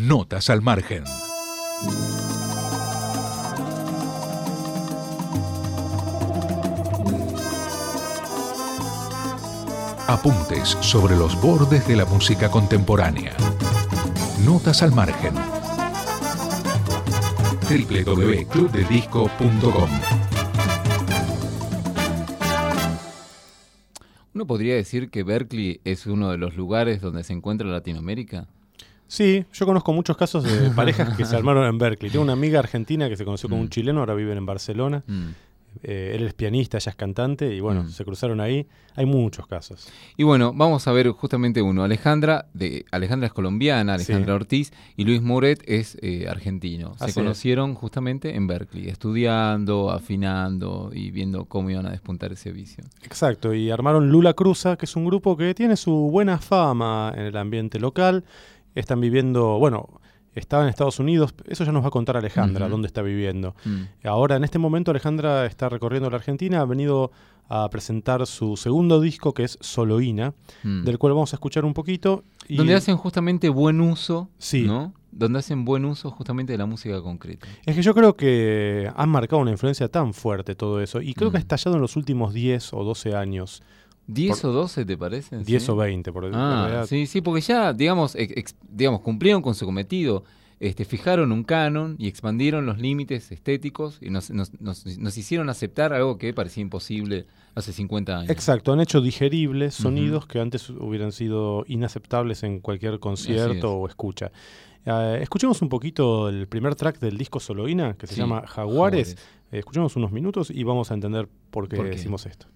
Notas al margen. Apuntes sobre los bordes de la música contemporánea. Notas al margen. www.clubdeldisco.com. ¿Uno podría decir que Berkeley es uno de los lugares donde se encuentra Latinoamérica? Sí, yo conozco muchos casos de parejas que se armaron en Berkeley. Tengo una amiga argentina que se conoció con un chileno, ahora viven en Barcelona. Él es pianista, ella es cantante y bueno, se cruzaron ahí. Hay muchos casos. Y bueno, vamos a ver justamente uno. Alejandra es colombiana, Alejandra Ortiz, y Luis Moret es argentino. Se conocieron justamente en Berkeley, estudiando, afinando y viendo cómo iban a despuntar ese vicio. Exacto, y armaron Lula Cruza, que es un grupo que tiene su buena fama en el ambiente local. Están viviendo, estaba en Estados Unidos, eso ya nos va a contar Alejandra, dónde está viviendo. Ahora, en este momento, Alejandra está recorriendo la Argentina, ha venido a presentar su segundo disco, que es Soloína, del cual vamos a escuchar un poquito. Donde hacen justamente buen uso, sí, ¿no? Donde hacen buen uso justamente de la música concreta. Es que yo creo que han marcado una influencia tan fuerte todo eso, y creo que ha estallado en los últimos 10 o 12 años. ¿10 o 12 te parecen? 10 ¿sí? o 20, por realidad. Sí, porque ya, digamos, cumplieron con su cometido. Fijaron un canon y expandieron los límites estéticos y nos hicieron aceptar algo que parecía imposible hace 50 años. Exacto, han hecho digeribles sonidos que antes hubieran sido inaceptables en cualquier concierto o escucha. Escuchemos un poquito el primer track del disco Soloína, que se llama Jaguares. Escuchemos unos minutos y vamos a entender por qué decimos esto.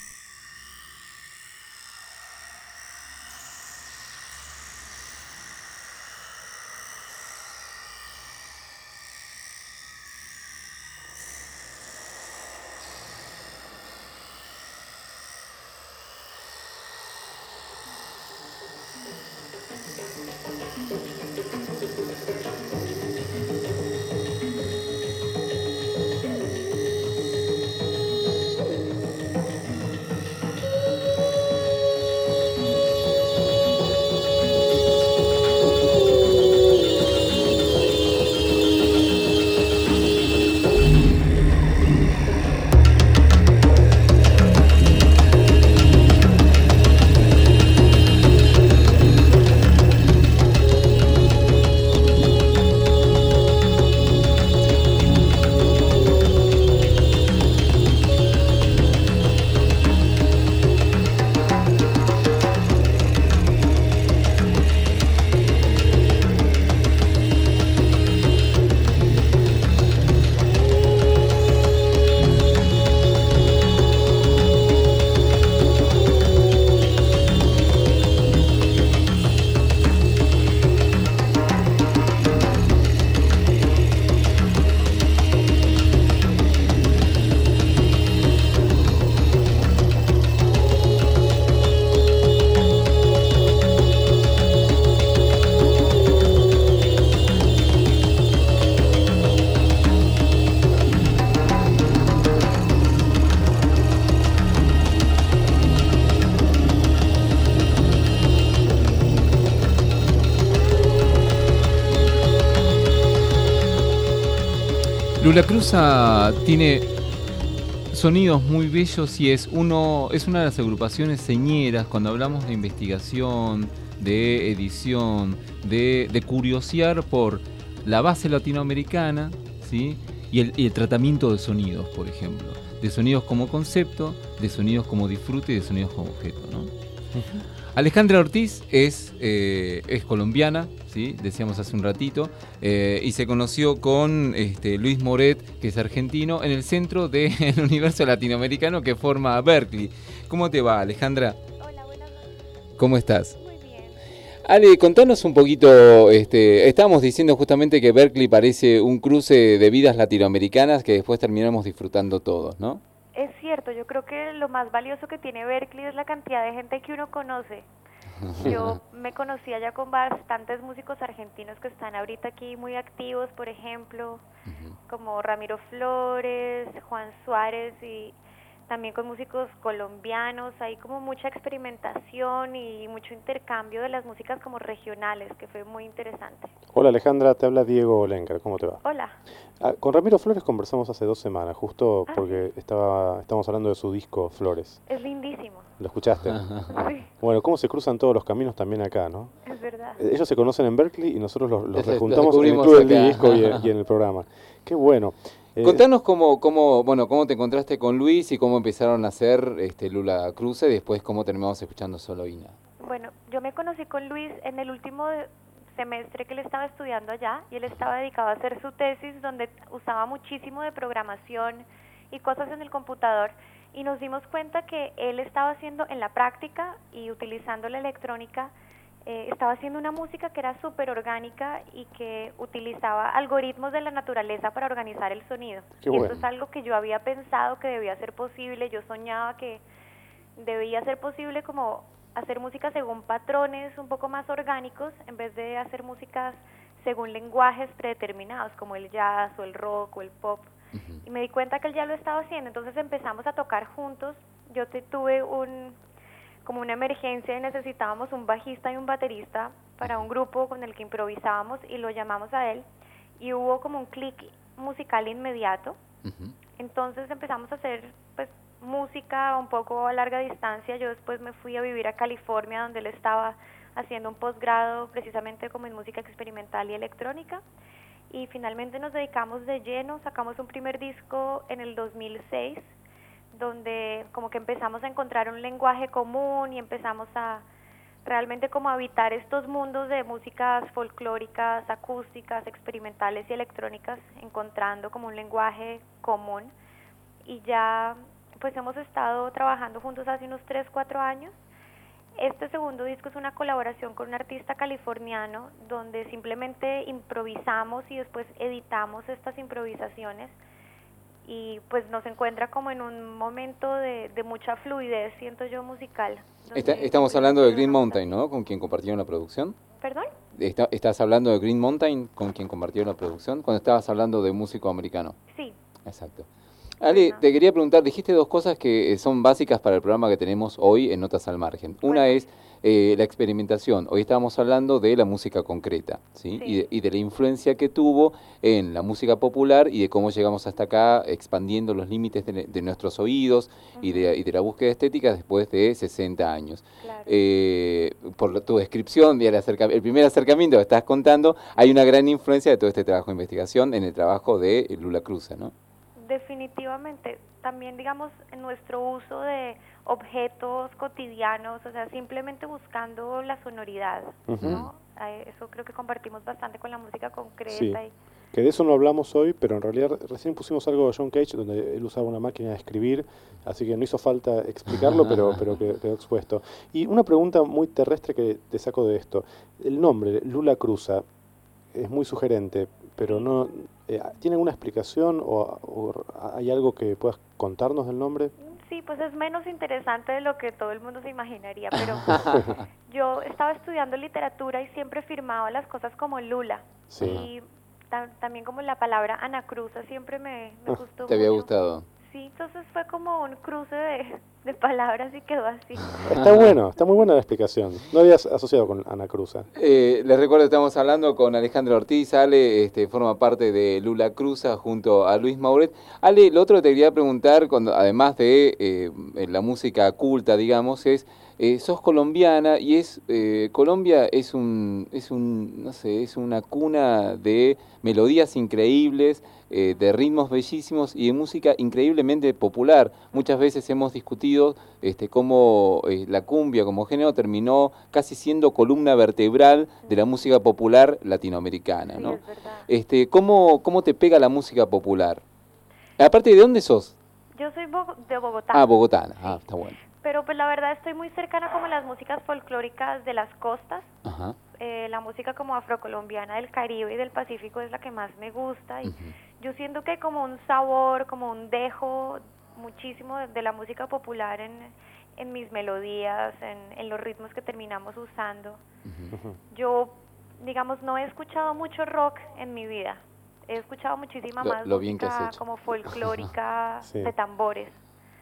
Lula Cruza tiene sonidos muy bellos y es una de las agrupaciones señeras cuando hablamos de investigación, de edición, de curiosear por la base latinoamericana, ¿sí? y el tratamiento de sonidos, por ejemplo. De sonidos como concepto, de sonidos como disfrute y de sonidos como objeto, ¿no? Alejandra Ortiz es colombiana, ¿sí? Decíamos hace un ratito, y se conoció con Luis Moret, que es argentino, en el centro del universo latinoamericano que forma Berkeley. ¿Cómo te va, Alejandra? Hola, buenas noches. ¿Cómo estás? Muy bien. Ale, contanos un poquito, estábamos diciendo justamente que Berkeley parece un cruce de vidas latinoamericanas que después terminamos disfrutando todos, ¿no? Es cierto, yo creo que lo más valioso que tiene Berkeley es la cantidad de gente que uno conoce. Yo me conocí allá con bastantes músicos argentinos que están ahorita aquí muy activos, por ejemplo, como Ramiro Flores, Juan Suárez, y también con músicos colombianos, hay como mucha experimentación y mucho intercambio de las músicas como regionales, que fue muy interesante. Hola Alejandra, te habla Diego Lenker, ¿cómo te va? Hola. Con Ramiro Flores conversamos hace 2 semanas, justo porque estábamos hablando de su disco Flores. Es lindísimo. ¿Lo escuchaste? Sí, Bueno, cómo se cruzan todos los caminos también acá, ¿no? es verdad. Ellos se conocen en Berkeley y nosotros los Los rejuntamos en el descubrimos Club del acá. Disco y en el programa. Qué bueno. Contanos cómo te encontraste con Luis y cómo empezaron a hacer Lula Cruza y después cómo terminamos escuchando Solo Ina. Bueno, yo me conocí con Luis en el último semestre que él estaba estudiando allá y él estaba dedicado a hacer su tesis donde usaba muchísimo de programación y cosas en el computador y nos dimos cuenta que él estaba haciendo en la práctica y utilizando la electrónica, estaba haciendo una música que era súper orgánica y que utilizaba algoritmos de la naturaleza para organizar el sonido. Qué Y bueno. eso es algo que yo había pensado que debía ser posible, yo soñaba que debía ser posible como hacer música según patrones un poco más orgánicos en vez de hacer músicas según lenguajes predeterminados como el jazz o el rock o el pop. Y me di cuenta que él ya lo estaba haciendo, entonces empezamos a tocar juntos. Yo tuve como una emergencia y necesitábamos un bajista y un baterista para un grupo con el que improvisábamos y lo llamamos a él y hubo como un clic musical inmediato. Entonces empezamos a hacer pues música un poco a larga distancia. Yo después me fui a vivir a California donde él estaba haciendo un posgrado precisamente como en música experimental y electrónica y finalmente nos dedicamos de lleno, sacamos un primer disco en el 2006 donde como que empezamos a encontrar un lenguaje común y empezamos a realmente como habitar estos mundos de músicas folclóricas, acústicas, experimentales y electrónicas, encontrando como un lenguaje común y ya pues hemos estado trabajando juntos hace unos 3-4 años. Este segundo disco es una colaboración con un artista californiano donde simplemente improvisamos y después editamos estas improvisaciones y pues nos encuentra como en un momento de mucha fluidez, siento yo, musical. Estamos hablando de Green Mountain, ¿no? Con quien compartieron la producción. ¿Perdón? ¿Estás hablando de Green Mountain con quien compartieron la producción? Cuando estabas hablando de músico americano. Sí. Exacto. Ale, te quería preguntar, dijiste 2 cosas que son básicas para el programa que tenemos hoy en Notas al Margen. Una es la experimentación. Hoy estábamos hablando de la música concreta, ¿sí? Y de la influencia que tuvo en la música popular y de cómo llegamos hasta acá expandiendo los límites de nuestros oídos y de la búsqueda estética después de 60 años. Claro. Por tu descripción y el primer acercamiento que estás contando, hay una gran influencia de todo este trabajo de investigación en el trabajo de Lula Cruza, ¿no? Definitivamente, también digamos en nuestro uso de objetos cotidianos, o sea, simplemente buscando la sonoridad, ¿no? Eso creo que compartimos bastante con la música concreta. Sí. Que de eso no hablamos hoy, pero en realidad recién pusimos algo de John Cage donde él usaba una máquina de escribir, así que no hizo falta explicarlo, pero quedó expuesto. Y una pregunta muy terrestre que te saco de esto. El nombre, Lula Cruza, es muy sugerente, pero no ¿tiene alguna explicación o hay algo que puedas contarnos del nombre? Sí, pues es menos interesante de lo que todo el mundo se imaginaría, pero yo estaba estudiando literatura y siempre firmaba las cosas como Lula. Sí. Y también como la palabra Ana Cruza siempre me gustó. ¿Te había gustado? Sí, entonces fue como un cruce de palabras y quedó así. Está bueno, está muy buena la explicación. No habías asociado con Ana Cruza. Les recuerdo que estamos hablando con Alejandro Ortiz. Ale forma parte de Lula Cruza junto a Luis Mauret. Ale, lo otro que te quería preguntar, además de la música culta, digamos, es sos colombiana y Colombia es una cuna de melodías increíbles, de ritmos bellísimos y de música increíblemente popular. Muchas veces hemos discutido cómo la cumbia como género terminó casi siendo columna vertebral de la música popular latinoamericana, ¿no? Sí, es verdad. ¿Cómo te pega la música popular? Aparte, ¿de dónde sos? Yo soy de Bogotá. Ah, bogotana. Sí. Ah, está bueno. Pero pues la verdad estoy muy cercana como a las músicas folclóricas de las costas. Ajá. La música como afrocolombiana del Caribe y del Pacífico es la que más me gusta y yo siento que hay como un sabor, como un dejo muchísimo de la música popular en mis melodías, en los ritmos que terminamos usando. Yo, digamos, no he escuchado mucho rock en mi vida. He escuchado muchísima más música como folclórica de tambores.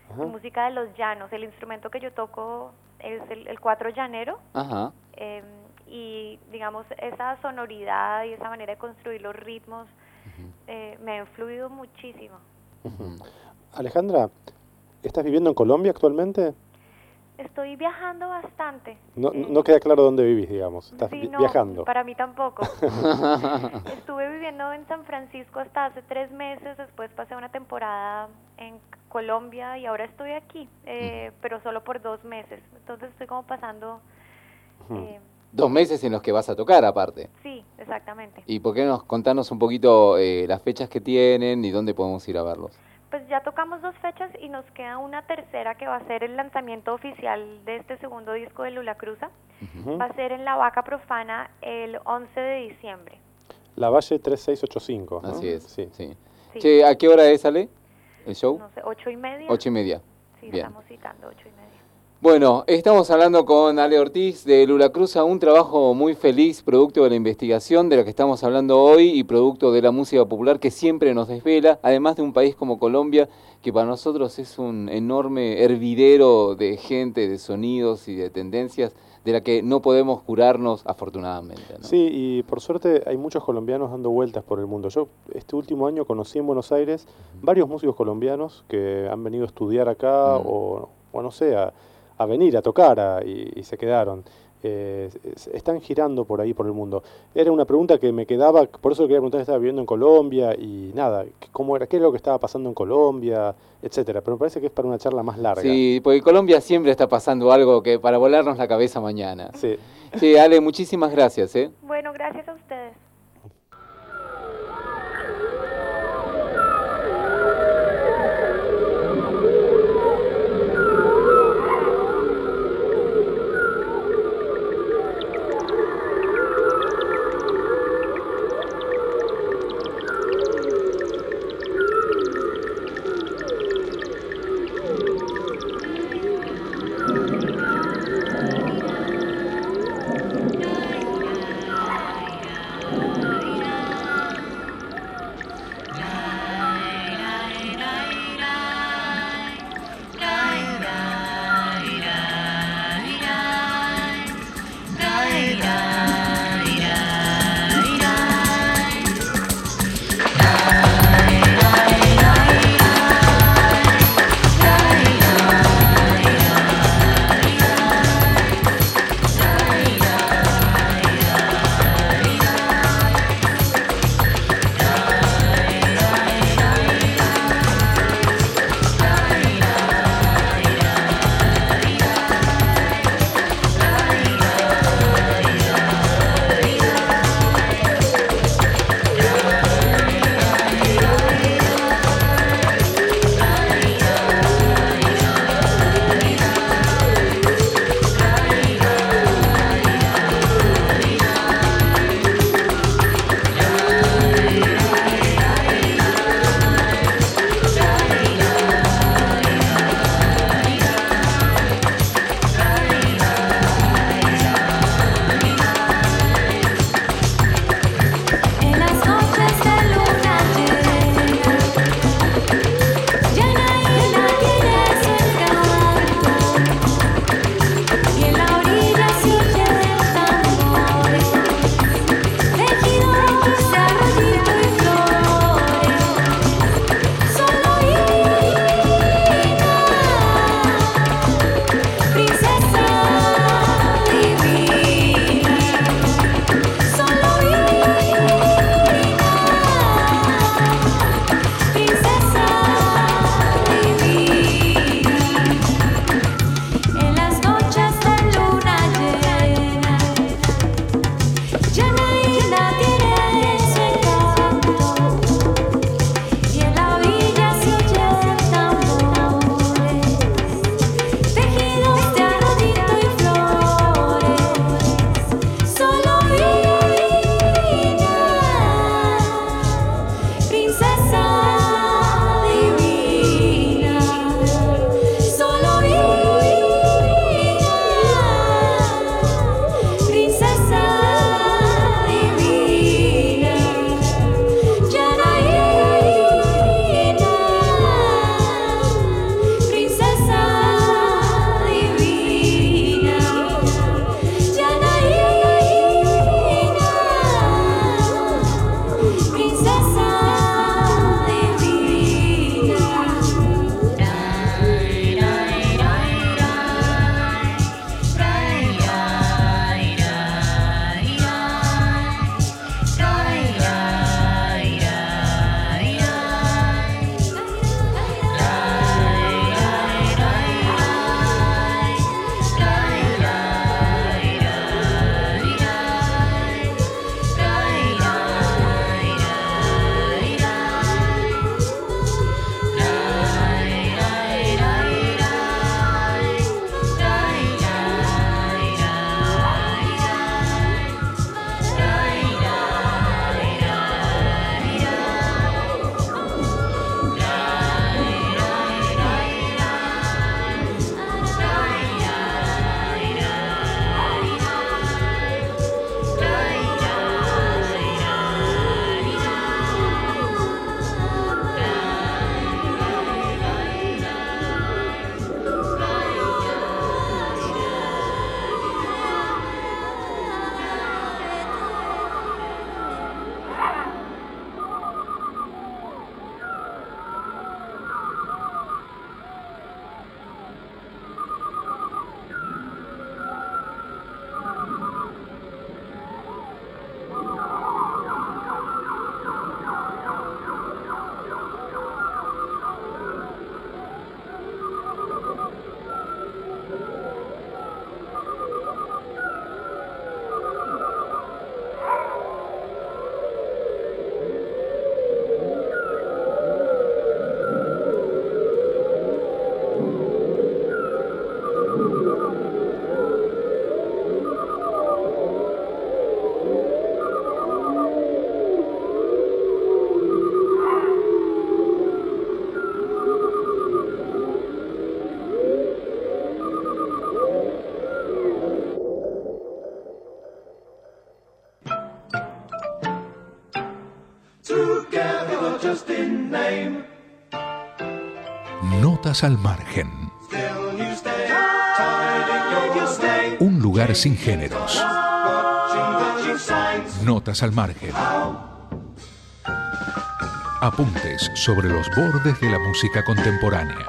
de música de los llanos. El instrumento que yo toco es el cuatro llanero. Ajá. Y digamos, esa sonoridad y esa manera de construir los ritmos me ha influido muchísimo. Alejandra, ¿estás viviendo en Colombia actualmente? Estoy viajando bastante. No queda claro dónde vivís, digamos. Estás Sí, no, viajando. para mí tampoco. Estuve viviendo en San Francisco hasta hace 3 meses, después pasé una temporada en Colombia y ahora estoy aquí, pero solo por 2 meses. Entonces estoy como pasando... 2 meses en los que vas a tocar, aparte. Sí, exactamente. ¿Y por qué contarnos un poquito las fechas que tienen y dónde podemos ir a verlos? Pues ya tocamos 2 fechas y nos queda una tercera que va a ser el lanzamiento oficial de este segundo disco de Lula Cruza. Va a ser en La Vaca Profana el 11 de diciembre. La Valle 3685, ¿no? Así es, sí. Sí. Che, ¿a qué hora sale el show? No sé, 8:30. 8:30. Sí, Bien. estamos citando 8:30. Bueno, estamos hablando con Ale Ortiz de Lula Cruza, un trabajo muy feliz, producto de la investigación de la que estamos hablando hoy y producto de la música popular que siempre nos desvela, además de un país como Colombia, que para nosotros es un enorme hervidero de gente, de sonidos y de tendencias, de la que no podemos curarnos afortunadamente, ¿no? Sí, y por suerte hay muchos colombianos dando vueltas por el mundo. Yo este último año conocí en Buenos Aires varios músicos colombianos que han venido a estudiar acá o no sé, a venir a tocar y se quedaron. Están girando por ahí, por el mundo. Era una pregunta que me quedaba, por eso quería preguntar, estaba viviendo en Colombia y nada, cómo era, qué era lo que estaba pasando en Colombia, etcétera. Pero me parece que es para una charla más larga. Sí, porque Colombia siempre está pasando algo que para volarnos la cabeza mañana. Sí. Sí, Ale, muchísimas gracias, ¿eh? Bueno, gracias a ustedes. Notas al margen. Un lugar sin géneros. Notas al margen. Apuntes sobre los bordes de la música contemporánea.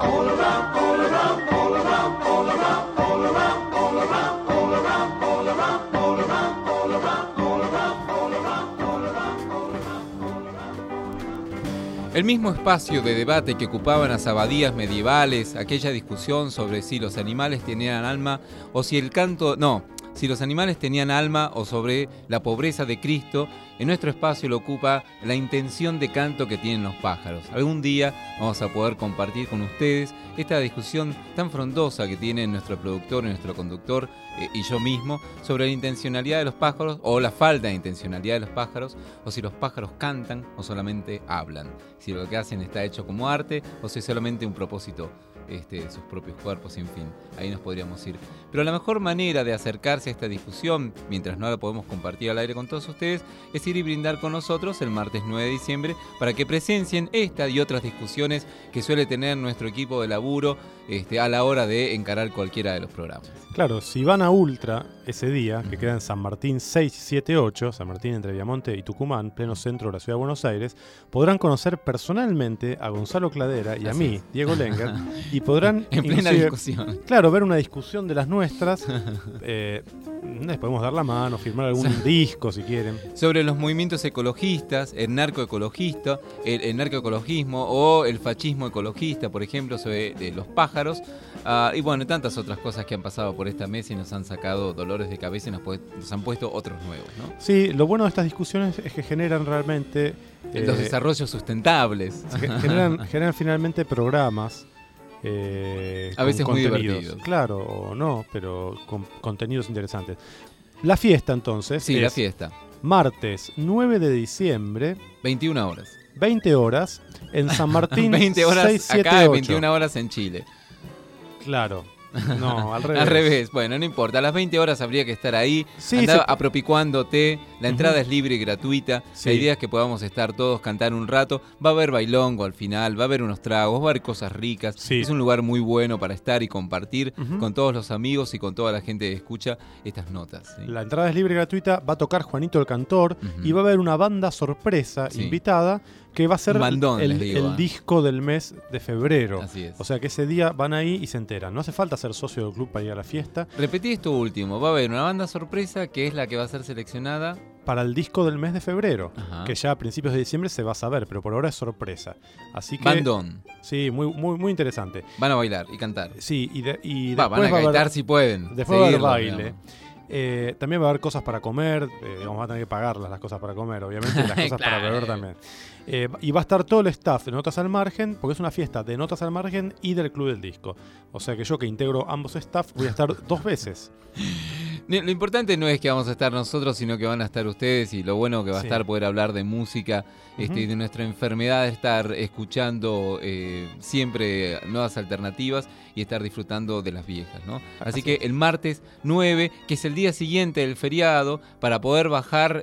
El mismo espacio de debate que ocupaban las abadías medievales, aquella discusión sobre si los animales tenían alma o si el canto... No, si los animales tenían alma o sobre la pobreza de Cristo, en nuestro espacio lo ocupa la intención de canto que tienen los pájaros. Algún día vamos a poder compartir con ustedes esta discusión tan frondosa que tiene nuestro productor y nuestro conductor y yo mismo sobre la intencionalidad de los pájaros o la falta de intencionalidad de los pájaros, o si los pájaros cantan o solamente hablan, si lo que hacen está hecho como arte o si es solamente un propósito de sus propios cuerpos, en fin, ahí nos podríamos ir. Pero la mejor manera de acercarse a esta discusión, mientras no la podemos compartir al aire con todos ustedes, es ir y brindar con nosotros el martes 9 de diciembre para que presencien esta y otras discusiones que suele tener nuestro equipo de laburo a la hora de encarar cualquiera de los programas. Claro, si van a Ultra ese día, que queda en San Martín 678, San Martín entre Viamonte y Tucumán, pleno centro de la ciudad de Buenos Aires, podrán conocer personalmente a Gonzalo Cladera y a mí, Diego Lenger, y podrán en plena discusión. Claro, ver una discusión de las nuestras. Les podemos dar la mano, firmar algún disco si quieren. Sobre los movimientos ecologistas, el narcoecologismo o el fascismo ecologista, por ejemplo, sobre los pájaros. Y bueno, tantas otras cosas que han pasado por esta mesa y nos han sacado dolores de cabeza y nos han puesto otros nuevos, ¿no? Sí, lo bueno de estas discusiones es que generan realmente... los desarrollos sustentables. Generan finalmente programas. A veces muy divertidos. Claro, o no, pero con contenidos interesantes. La fiesta, entonces. Sí, la fiesta. Martes 9 de diciembre. 21 horas. 20 horas en San Martín. 20 horas 678. acá, 21 horas en Chile. Claro. No, al revés. Al revés, bueno, no importa, a las 20 horas habría que estar ahí, sí, andá apropicuándote, la entrada es libre y gratuita, sí. La idea es que podamos estar todos, cantar un rato, va a haber bailongo al final, va a haber unos tragos, va a haber cosas ricas, sí. Es un lugar muy bueno para estar y compartir con todos los amigos y con toda la gente que escucha estas notas. ¿Sí? La entrada es libre y gratuita, va a tocar Juanito el Cantor y va a haber una banda sorpresa invitada que va a ser el disco del mes de febrero. Así es. O sea que ese día van ahí y se enteran. No hace falta ser socio del club para ir a la fiesta. Repetí esto último, va a haber una banda sorpresa que es la que va a ser seleccionada para el disco del mes de febrero, Ajá. que ya a principios de diciembre se va a saber, pero por ahora es sorpresa. Así que bandón. Sí, muy, muy, muy interesante. Van a bailar y cantar. Sí, y después van a cantar si pueden. Después va a haber baile. También va a haber cosas para comer, vamos a tener que pagarlas las cosas para comer, obviamente, y las cosas para beber también. Y va a estar todo el staff de Notas al Margen, porque es una fiesta de Notas al Margen y del Club del Disco. O sea que yo, que integro ambos staff, voy a estar 2 veces. Lo importante no es que vamos a estar nosotros, sino que van a estar ustedes, y lo bueno que va a estar poder hablar de música y de nuestra enfermedad, estar escuchando siempre nuevas alternativas y estar disfrutando de las viejas, ¿no? Así que el martes 9, que es el día siguiente del feriado, para poder bajar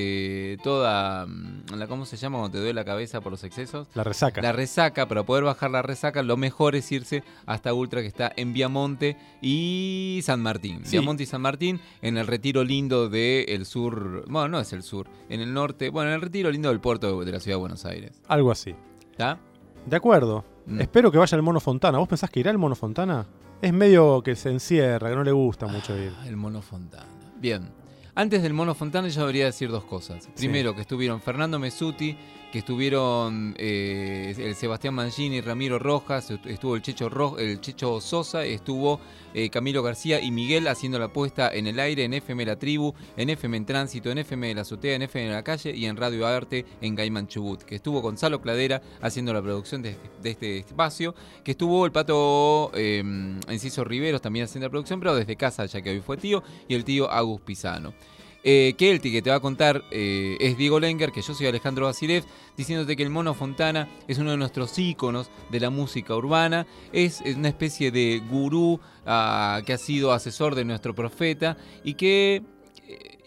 toda ¿cómo se llama cuando te duele la cabeza por los excesos? La resaca. La resaca, para poder bajar la resaca, lo mejor es irse hasta Ultra, que está en Viamonte y San Martín. Sí. Viamonte y San Martín, en el retiro lindo del sur, bueno, no es el sur, en el norte, bueno, en el retiro lindo del puerto de la ciudad de Buenos Aires. Algo así. ¿Está? De acuerdo. Espero que vaya el Mono Fontana. ¿Vos pensás que irá el Mono Fontana? Es medio que se encierra, que no le gusta mucho ir. El Mono Fontana. Bien. Antes del Mono Fontana yo debería decir 2 cosas. Primero, que estuvieron Fernando Mesuti, que estuvieron el Sebastián Mangini, Ramiro Rojas, estuvo el Checho Sosa, estuvo Camilo García y Miguel haciendo la puesta en el aire en FM La Tribu, en FM en Tránsito, en FM de la Azotea, en FM de la Calle y en Radio Arte en Gaimán Chubut, que estuvo Gonzalo Cladera haciendo la producción de este espacio, que estuvo el Pato Enciso Riveros también haciendo la producción, pero desde casa, ya que hoy fue tío, y el tío Agus Pisano. Que el que te va a contar es Diego Lenger, que yo soy Alejandro Basilev, diciéndote que el Mono Fontana es uno de nuestros íconos de la música urbana, es una especie de gurú que ha sido asesor de nuestro profeta y que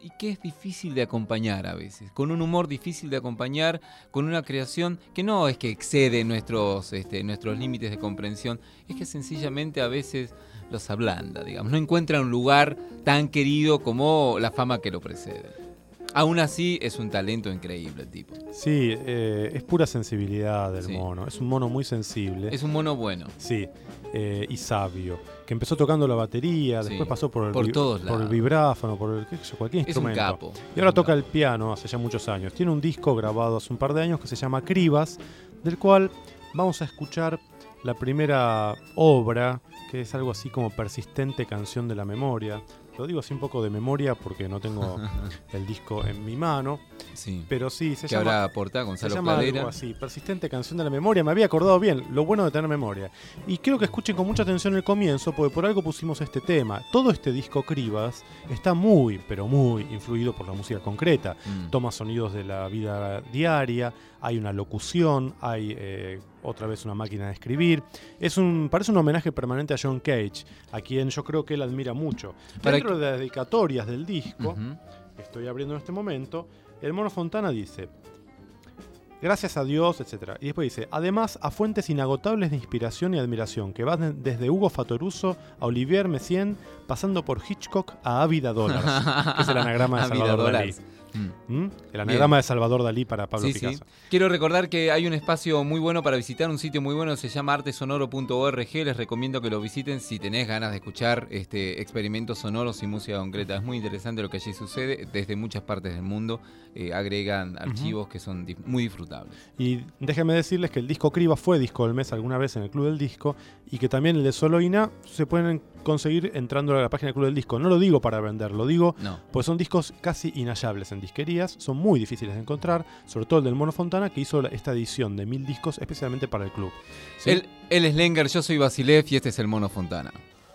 y que es difícil de acompañar a veces, con un humor difícil de acompañar, con una creación que no es que excede nuestros límites de comprensión, es que sencillamente a veces los ablanda, digamos, no encuentra un lugar tan querido como la fama que lo precede. Aún así, es un talento increíble el tipo. Sí, es pura sensibilidad del mono. Es un mono muy sensible. Es un mono bueno. Sí, y sabio. Que empezó tocando la batería, después pasó por el vibráfono, por cualquier instrumento. Es un capo. Y ahora toca el piano hace ya muchos años. Tiene un disco grabado hace un par de años que se llama Cribas, del cual vamos a escuchar la primera obra, que es algo así como Persistente Canción de la Memoria. Lo digo así un poco de memoria porque no tengo el disco en mi mano. Sí. Pero sí, se que llama... ahora aporta Gonzalo se llama Pradera. Algo así, Persistente Canción de la Memoria. Me había acordado bien, lo bueno de tener memoria. Y quiero que escuchen con mucha atención el comienzo, porque por algo pusimos este tema. Todo este disco Cribas está muy, pero muy influido por la música concreta. Toma sonidos de la vida diaria, hay una locución, hay otra vez una máquina de escribir. Parece un homenaje permanente a John Cage, a quien yo creo que él admira mucho. Dentro de las dedicatorias del disco, que estoy abriendo en este momento, el Mono Fontana dice: gracias a Dios, etc. Y después dice: además a fuentes inagotables de inspiración y admiración, que van desde Hugo Fatoruso a Olivier Messiaen, pasando por Hitchcock a Ávida Dollars, que es el anagrama de Salvador Dalí. El anagrama de Salvador Dalí para Pablo Picasso. Sí. Quiero recordar que hay un espacio muy bueno para visitar, un sitio muy bueno, se llama artesonoro.org. Les recomiendo que lo visiten si tenés ganas de escuchar experimentos sonoros y música concreta. Es muy interesante lo que allí sucede. Desde muchas partes del mundo agregan archivos que son muy disfrutables. Y déjenme decirles que el disco Cribas fue disco del mes alguna vez en el Club del Disco, y que también el de Soloína se pueden conseguir entrando a la página del Club del Disco. No lo digo para vender, lo digo pues son discos casi inhallables en disquerías, son muy difíciles de encontrar, sobre todo el del Mono Fontana, que hizo esta edición de 1000 discos especialmente para el club. ¿Sí? Él es Lenger, yo soy Basilev y este es el Mono Fontana.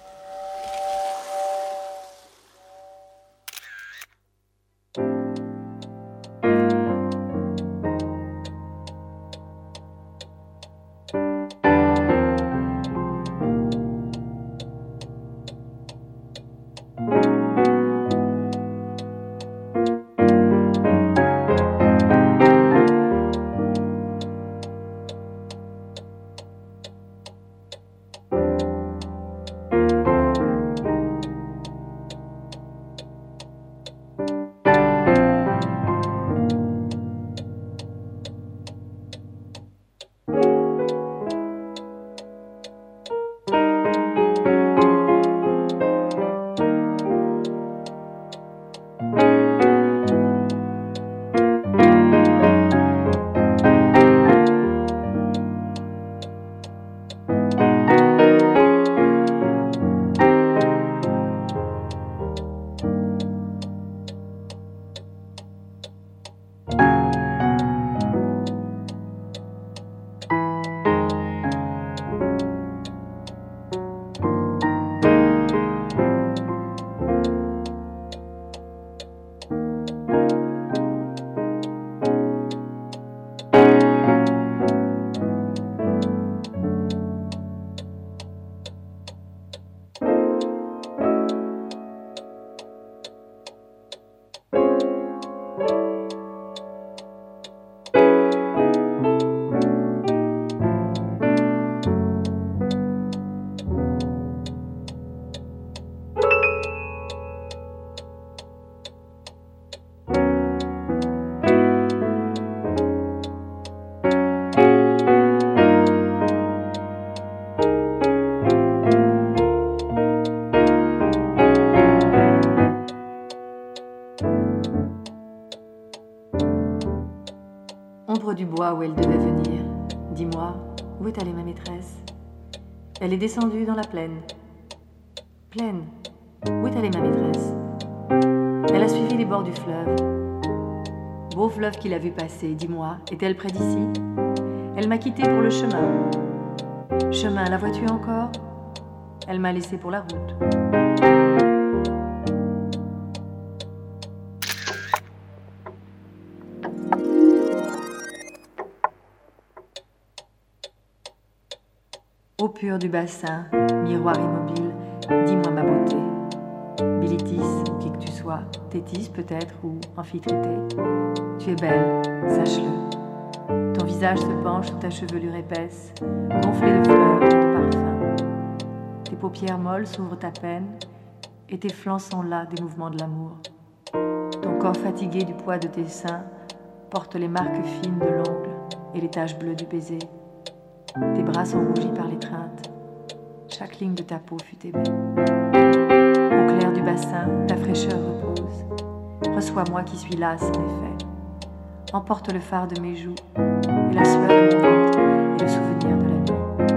Du bois où elle devait venir. Dis-moi, où est allée ma maîtresse? Elle est descendue dans la plaine. Plaine, où est allée ma maîtresse? Elle a suivi les bords du fleuve. Beau fleuve qu'il a vu passer, dis-moi, est-elle près d'ici? Elle m'a quitté pour le chemin. Chemin, la vois-tu encore? Elle m'a laissé pour la route. Eau pure du bassin, miroir immobile, dis-moi ma beauté. Bilitis, ou qui que tu sois, Tétis peut-être, ou Amphitrité. Tu es belle, sache-le. Ton visage se penche sous ta chevelure épaisse, gonflée de fleurs et de parfums. Tes paupières molles s'ouvrent à peine, et tes flancs sont là des mouvements de l'amour. Ton corps fatigué du poids de tes seins porte les marques fines de l'ongle et les taches bleues du baiser. Tes bras sont rougis par l'étreinte. Chaque ligne de ta peau fut aimée. Au clair du bassin, ta fraîcheur repose. Reçois-moi qui suis lasse, en effet. Emporte le phare de mes joues et la sueur de mon ventre et le souvenir de la nuit.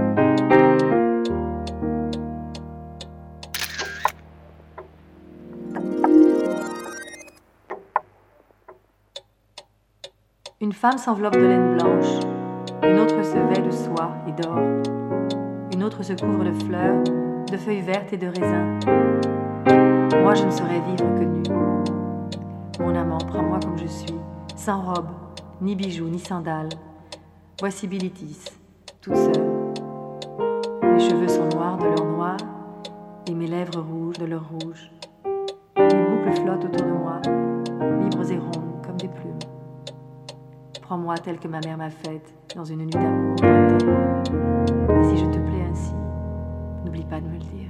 Une femme s'enveloppe de laine blanche, une autre se vêt de soie et d'or, une autre se couvre de fleurs, de feuilles vertes et de raisins. Moi, je ne saurais vivre que nue. Mon amant, prends-moi comme je suis, sans robe, ni bijoux, ni sandales. Voici Bilitis, toute seule. Mes cheveux sont noirs de leur noir, et mes lèvres rouges de leur rouge. Mes boucles flottent autour de moi, libres et rondes comme des plumes. Prends-moi telle que ma mère m'a faite dans une nuit d'amour lointaine. Et si je te plais ainsi, n'oublie pas de me le dire.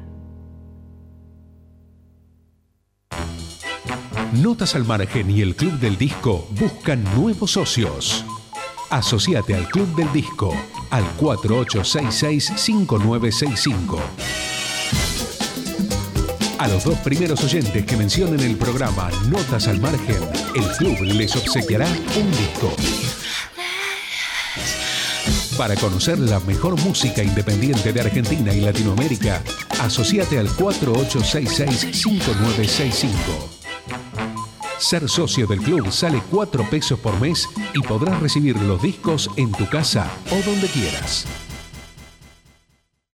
Notas al Margen y el Club del Disco buscan nuevos socios. Asociate al Club del Disco al 4866-5965. A los 2 primeros oyentes que mencionen el programa Notas al Margen, el club les obsequiará un disco. Para conocer la mejor música independiente de Argentina y Latinoamérica, asociate al 4866-5965. Ser socio del club sale 4 pesos por mes y podrás recibir los discos en tu casa o donde quieras.